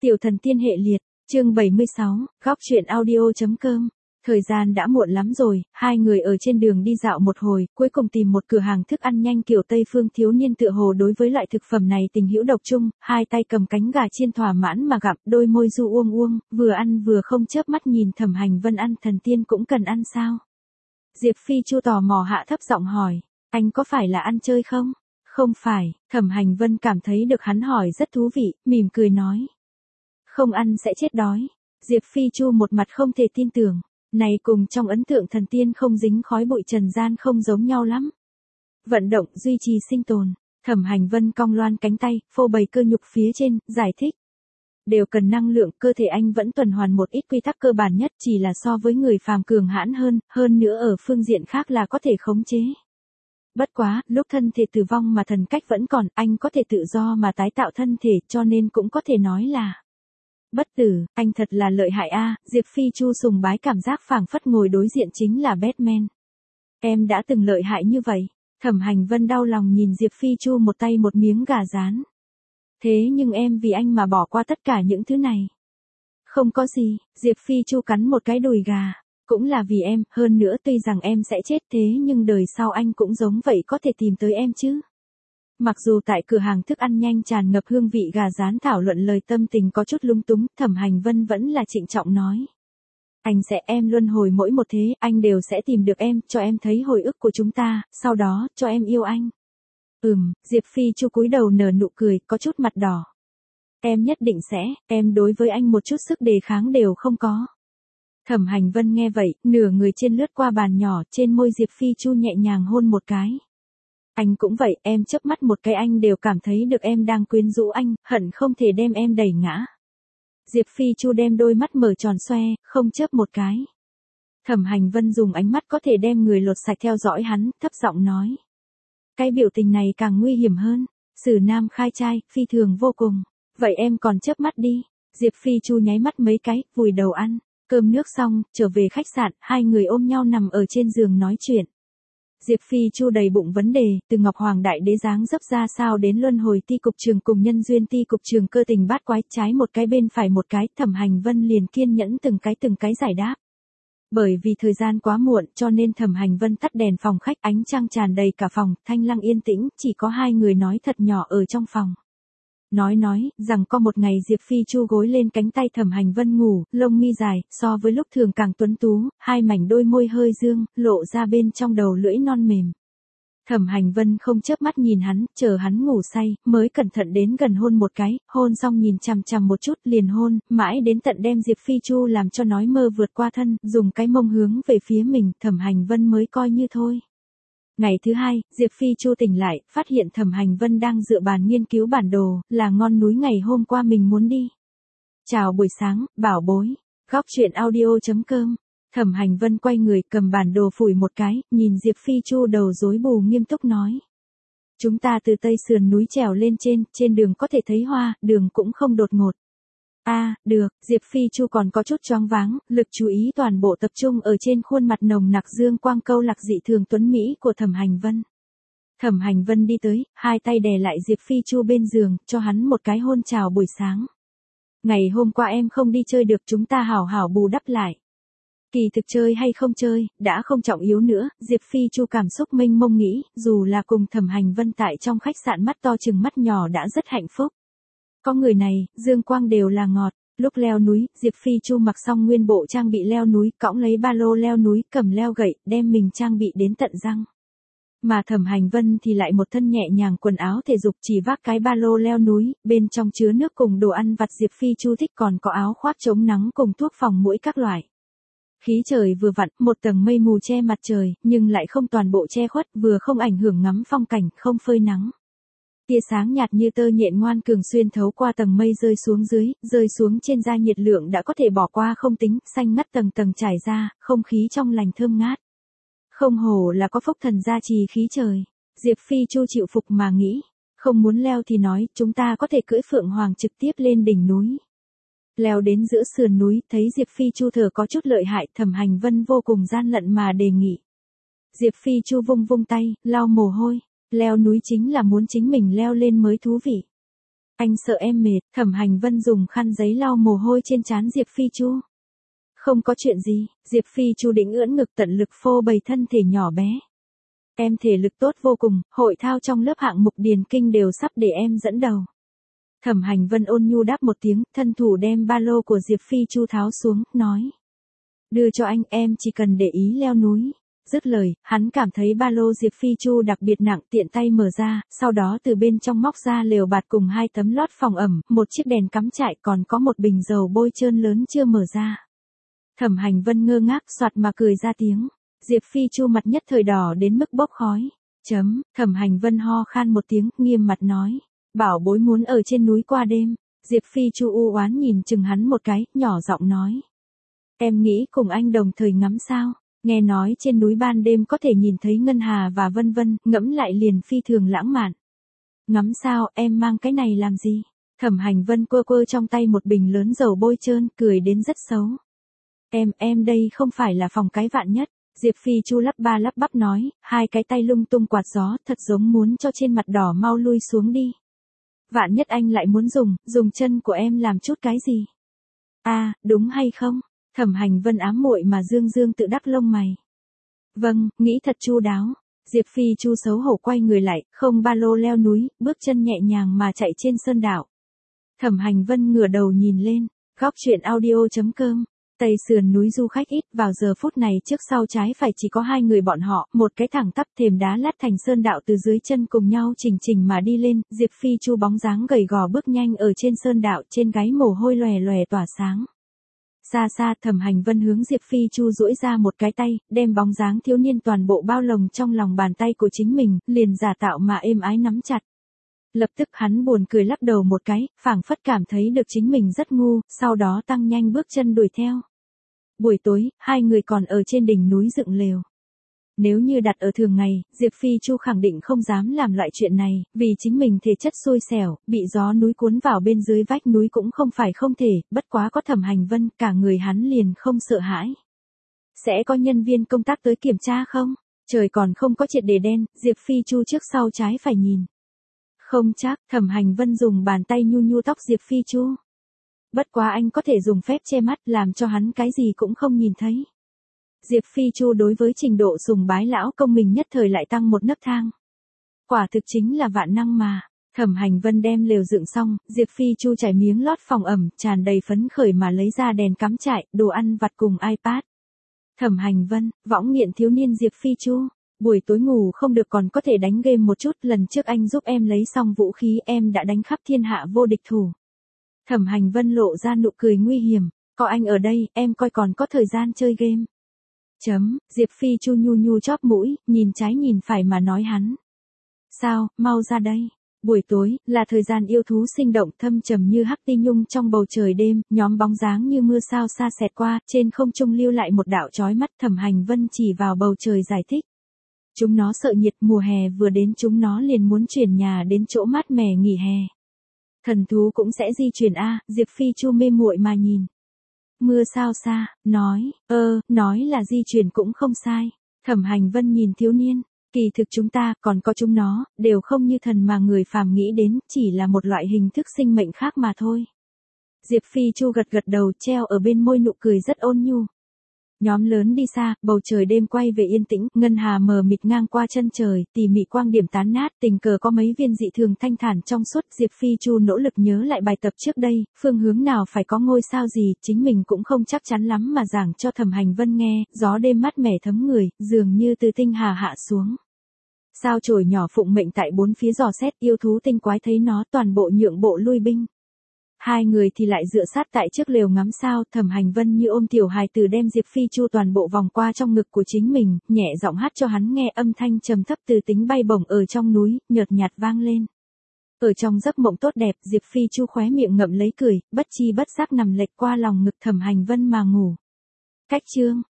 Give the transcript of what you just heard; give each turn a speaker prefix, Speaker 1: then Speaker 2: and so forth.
Speaker 1: Tiểu thần tiên hệ liệt, chương 76, góc truyện audio.com. Thời gian đã muộn lắm rồi, hai người ở trên đường đi dạo một hồi, cuối cùng tìm một cửa hàng thức ăn nhanh kiểu Tây phương. Thiếu niên tựa hồ đối với loại thực phẩm này tình hữu độc chung, hai tay cầm cánh gà chiên thỏa mãn mà gặm, đôi môi du uông uông, vừa ăn vừa không chớp mắt nhìn Thẩm Hành Vân ăn. Thần tiên cũng cần ăn sao? Diệp Phi Chu tò mò hạ thấp giọng hỏi, anh có phải là ăn chơi không? Không phải, Thẩm Hành Vân cảm thấy được hắn hỏi rất thú vị, mỉm cười nói. Không ăn sẽ chết đói. Diệp Phi Chu một mặt không thể tin tưởng. Này cùng trong ấn tượng thần tiên không dính khói bụi trần gian không giống nhau lắm. Vận động duy trì sinh tồn. Thẩm Hành Vân cong loan cánh tay, phô bày cơ nhục phía trên, giải thích. Đều cần năng lượng, cơ thể anh vẫn tuần hoàn một ít quy tắc cơ bản nhất, chỉ là so với người phàm cường hãn hơn nữa ở phương diện khác là có thể khống chế. Bất quá, lúc thân thể tử vong mà thần cách vẫn còn, anh có thể tự do mà tái tạo thân thể, cho nên cũng có thể nói là bất tử. Anh thật là lợi hại a. Diệp Phi Chu sùng bái cảm giác phảng phất ngồi đối diện chính là Batman. Em đã từng lợi hại như vậy. Thẩm Hành Vân đau lòng nhìn Diệp Phi Chu một tay một miếng gà rán. Thế nhưng em vì anh mà bỏ qua tất cả những thứ này. Không có gì, Diệp Phi Chu cắn một cái đùi gà. Cũng là vì em, hơn nữa tuy rằng em sẽ chết thế nhưng đời sau anh cũng giống vậy có thể tìm tới em chứ. Mặc dù tại cửa hàng thức ăn nhanh tràn ngập hương vị gà rán thảo luận lời tâm tình có chút lung túng, Thẩm Hành Vân vẫn là trịnh trọng nói. Anh sẽ em luân hồi mỗi một thế, anh đều sẽ tìm được em, cho em thấy hồi ức của chúng ta, sau đó, cho em yêu anh. Diệp Phi Chu cúi đầu nở nụ cười, có chút mặt đỏ. Em nhất định sẽ, em đối với anh một chút sức đề kháng đều không có. Thẩm Hành Vân nghe vậy, nửa người trên lướt qua bàn nhỏ, trên môi Diệp Phi Chu nhẹ nhàng hôn một cái. Anh cũng vậy, em chớp mắt một cái anh đều cảm thấy được em đang quyến rũ anh, hận không thể đem em đẩy ngã. Diệp Phi Chu đem đôi mắt mở tròn xoe, không chớp một cái. Thẩm Hành Vân dùng ánh mắt có thể đem người lột sạch theo dõi hắn, thấp giọng nói. Cái biểu tình này càng nguy hiểm hơn, xử nam khai trai, phi thường vô cùng. Vậy em còn chớp mắt đi. Diệp Phi Chu nháy mắt mấy cái, vùi đầu ăn. Cơm nước xong, trở về khách sạn, hai người ôm nhau nằm ở trên giường nói chuyện. Diệp Phi Chu đầy bụng vấn đề, từ Ngọc Hoàng Đại Đế dáng dấp ra sao đến luân hồi ti cục trường cùng nhân duyên ti cục trường cơ tình bát quái, trái một cái bên phải một cái, Thẩm Hành Vân liền kiên nhẫn từng cái giải đáp. Bởi vì thời gian quá muộn cho nên Thẩm Hành Vân tắt đèn phòng khách, ánh trăng tràn đầy cả phòng, thanh lăng yên tĩnh, chỉ có hai người nói thật nhỏ ở trong phòng. Nói rằng có một ngày Diệp Phi Chu gối lên cánh tay Thẩm Hành Vân ngủ, lông mi dài, so với lúc thường càng tuấn tú, hai mảnh đôi môi hơi dương, lộ ra bên trong đầu lưỡi non mềm. Thẩm Hành Vân không chớp mắt nhìn hắn, chờ hắn ngủ say, mới cẩn thận đến gần hôn một cái, hôn xong nhìn chằm chằm một chút liền hôn, mãi đến tận đem Diệp Phi Chu làm cho nói mơ vượt qua thân, dùng cái mông hướng về phía mình, Thẩm Hành Vân mới coi như thôi. Ngày thứ hai, Diệp Phi Chu tỉnh lại, phát hiện Thẩm Hành Vân đang dựa bàn nghiên cứu bản đồ, là ngọn núi ngày hôm qua mình muốn đi. Chào buổi sáng, bảo bối. Góc truyện audio.com. Thẩm Hành Vân quay người cầm bản đồ phủi một cái, nhìn Diệp Phi Chu đầu rối bù nghiêm túc nói. Chúng ta từ tây sườn núi trèo lên trên đường có thể thấy hoa, đường cũng không đột ngột. Được, Diệp Phi Chu còn có chút choáng váng, lực chú ý toàn bộ tập trung ở trên khuôn mặt nồng nặc dương quang câu lạc dị thường tuấn mỹ của Thẩm Hành Vân. Thẩm Hành Vân đi tới, hai tay đè lại Diệp Phi Chu bên giường, cho hắn một cái hôn chào buổi sáng. Ngày hôm qua em không đi chơi được, chúng ta hảo hảo bù đắp lại. Kỳ thực chơi hay không chơi, đã không trọng yếu nữa, Diệp Phi Chu cảm xúc mênh mông nghĩ, dù là cùng Thẩm Hành Vân tại trong khách sạn mắt to chừng mắt nhỏ đã rất hạnh phúc. Có người này, dương quang đều là ngọt. Lúc leo núi, Diệp Phi Chu mặc xong nguyên bộ trang bị leo núi, cõng lấy ba lô leo núi, cầm leo gậy, đem mình trang bị đến tận răng. Mà Thẩm Hành Vân thì lại một thân nhẹ nhàng quần áo thể dục, chỉ vác cái ba lô leo núi, bên trong chứa nước cùng đồ ăn vặt. Diệp Phi Chu thích còn có áo khoác chống nắng cùng thuốc phòng muỗi các loại. Khí trời vừa vặn, một tầng mây mù che mặt trời, nhưng lại không toàn bộ che khuất, vừa không ảnh hưởng ngắm phong cảnh, không phơi nắng. Tia sáng nhạt như tơ nhện ngoan cường xuyên thấu qua tầng mây rơi xuống dưới, rơi xuống trên da, nhiệt lượng đã có thể bỏ qua không tính, xanh ngắt tầng tầng trải ra, không khí trong lành thơm ngát. Không hổ là có phúc thần gia trì khí trời. Diệp Phi Chu chịu phục mà nghĩ, không muốn leo thì nói, chúng ta có thể cưỡi Phượng Hoàng trực tiếp lên đỉnh núi. Leo đến giữa sườn núi, thấy Diệp Phi Chu thở có chút lợi hại, Thẩm Hành Vân vô cùng gian lận mà đề nghị. Diệp Phi Chu vung tay, lau mồ hôi. Leo núi chính là muốn chính mình leo lên mới thú vị. Anh sợ em mệt, Thẩm Hành Vân dùng khăn giấy lau mồ hôi trên trán Diệp Phi Chu. Không có chuyện gì, Diệp Phi Chu định ưỡn ngực tận lực phô bày thân thể nhỏ bé. Em thể lực tốt vô cùng, hội thao trong lớp hạng mục điền kinh đều sắp để em dẫn đầu. Thẩm Hành Vân ôn nhu đáp một tiếng, thân thủ đem ba lô của Diệp Phi Chu tháo xuống, nói. Đưa cho anh, em chỉ cần để ý leo núi. Dứt lời, hắn cảm thấy ba lô Diệp Phi Chu đặc biệt nặng, tiện tay mở ra, sau đó từ bên trong móc ra lều bạt cùng 2 tấm lót phòng ẩm, một chiếc đèn cắm trại, còn có một bình dầu bôi trơn lớn chưa mở ra. Thẩm Hành Vân ngơ ngác soạt mà cười ra tiếng. Diệp Phi Chu mặt nhất thời đỏ đến mức bốc khói. Thẩm Hành Vân ho khan một tiếng, nghiêm mặt nói. Bảo bối muốn ở trên núi qua đêm. Diệp Phi Chu u oán nhìn chừng hắn một cái, nhỏ giọng nói. Em nghĩ cùng anh đồng thời ngắm sao? Nghe nói trên núi ban đêm có thể nhìn thấy ngân hà và vân vân, ngẫm lại liền phi thường lãng mạn. Ngắm sao, em mang cái này làm gì? Thẩm Hành Vân quơ quơ trong tay một bình lớn dầu bôi trơn, cười đến rất xấu. Em đây không phải là phòng cái vạn nhất. Diệp Phi Chu lắp ba lắp bắp nói, 2 cái tay lung tung quạt gió, thật giống muốn cho trên mặt đỏ mau lui xuống đi. Vạn nhất anh lại muốn dùng chân của em làm chút cái gì? À, đúng hay không? Thẩm Hành Vân ám muội mà dương tự đắc lông mày. Vâng, nghĩ thật chu đáo. Diệp Phi Chu xấu hổ quay người lại, không ba lô leo núi, bước chân nhẹ nhàng mà chạy trên sơn đảo. Thẩm Hành Vân ngửa đầu nhìn lên, góc truyện audio.com. Tây sườn núi du khách ít, vào giờ phút này trước sau trái phải chỉ có 2 người bọn họ, một cái thẳng tắp thềm đá lát thành sơn đạo từ dưới chân cùng nhau chỉnh mà đi lên, Diệp Phi Chu bóng dáng gầy gò bước nhanh ở trên sơn đạo, trên gáy mồ hôi lòe lòe tỏa sáng. Xa xa, Thẩm Hành Vân hướng Diệp Phi Chu duỗi ra một cái tay, đem bóng dáng thiếu niên toàn bộ bao lồng trong lòng bàn tay của chính mình, liền giả tạo mà êm ái nắm chặt. Lập tức hắn buồn cười lắc đầu một cái, phảng phất cảm thấy được chính mình rất ngu, sau đó tăng nhanh bước chân đuổi theo. Buổi tối, 2 người còn ở trên đỉnh núi dựng lều. Nếu như đặt ở thường ngày, Diệp Phi Chu khẳng định không dám làm loại chuyện này, vì chính mình thể chất xui xẻo, bị gió núi cuốn vào bên dưới vách núi cũng không phải không thể, bất quá có Thẩm Hành Vân, cả người hắn liền không sợ hãi. Sẽ có nhân viên công tác tới kiểm tra không? Trời còn không có triệt để đen, Diệp Phi Chu trước sau trái phải nhìn. Không chắc, Thẩm Hành Vân dùng bàn tay nhu tóc Diệp Phi Chu. Bất quá anh có thể dùng phép che mắt làm cho hắn cái gì cũng không nhìn thấy. Diệp Phi Chu đối với trình độ sùng bái lão công mình nhất thời lại tăng một nấc thang. Quả thực chính là vạn năng mà. Thẩm Hành Vân đem lều dựng xong, Diệp Phi Chu trải miếng lót phòng ẩm, tràn đầy phấn khởi mà lấy ra đèn cắm trại, đồ ăn vặt cùng iPad. Thẩm Hành Vân, võng nghiện thiếu niên Diệp Phi Chu. Buổi tối ngủ không được còn có thể đánh game một chút, lần trước anh giúp em lấy xong vũ khí em đã đánh khắp thiên hạ vô địch thủ. Thẩm Hành Vân lộ ra nụ cười nguy hiểm, có anh ở đây, em coi còn có thời gian chơi game. Diệp Phi Chu nhu chóp mũi, nhìn trái nhìn phải mà nói hắn. Sao, mau ra đây. Buổi tối, là thời gian yêu thú sinh động thâm trầm như hắc ti nhung trong bầu trời đêm, nhóm bóng dáng như mưa sao xa xẹt qua, trên không trung lưu lại một đạo chói mắt. Thẩm Hành Vân chỉ vào bầu trời giải thích. Chúng nó sợ nhiệt, mùa hè vừa đến chúng nó liền muốn chuyển nhà đến chỗ mát mẻ nghỉ hè. Thần thú cũng sẽ di chuyển a. Diệp Phi Chu mê muội mà nhìn. Mưa sao xa, nói là di chuyển cũng không sai. Thẩm Hành Vân nhìn thiếu niên, kỳ thực chúng ta, còn có chúng nó, đều không như thần mà người phàm nghĩ đến, chỉ là một loại hình thức sinh mệnh khác mà thôi. Diệp Phi Chu gật đầu, treo ở bên môi nụ cười rất ôn nhu. Nhóm lớn đi xa, bầu trời đêm quay về yên tĩnh, ngân hà mờ mịt ngang qua chân trời, tỉ mỉ quang điểm tán nát, tình cờ có mấy viên dị thường thanh thản trong suốt. Diệp Phi Chu nỗ lực nhớ lại bài tập trước đây, phương hướng nào phải có ngôi sao gì, chính mình cũng không chắc chắn lắm mà giảng cho Thẩm Hành Vân nghe, gió đêm mát mẻ thấm người, dường như từ tinh hà hạ xuống. Sao chổi nhỏ phụng mệnh tại bốn phía dò xét, yêu thú tinh quái thấy nó toàn bộ nhượng bộ lui binh. 2 người thì lại dựa sát tại trước lều ngắm sao. Thẩm Hành Vân như ôm tiểu hài tử đem Diệp Phi Chu toàn bộ vòng qua trong ngực của chính mình, nhẹ giọng hát cho hắn nghe, âm thanh trầm thấp từ tính bay bổng ở trong núi, nhợt nhạt vang lên. Ở trong giấc mộng tốt đẹp, Diệp Phi Chu khóe miệng ngậm lấy cười, bất chi bất giác nằm lệch qua lòng ngực Thẩm Hành Vân mà ngủ. Cách chương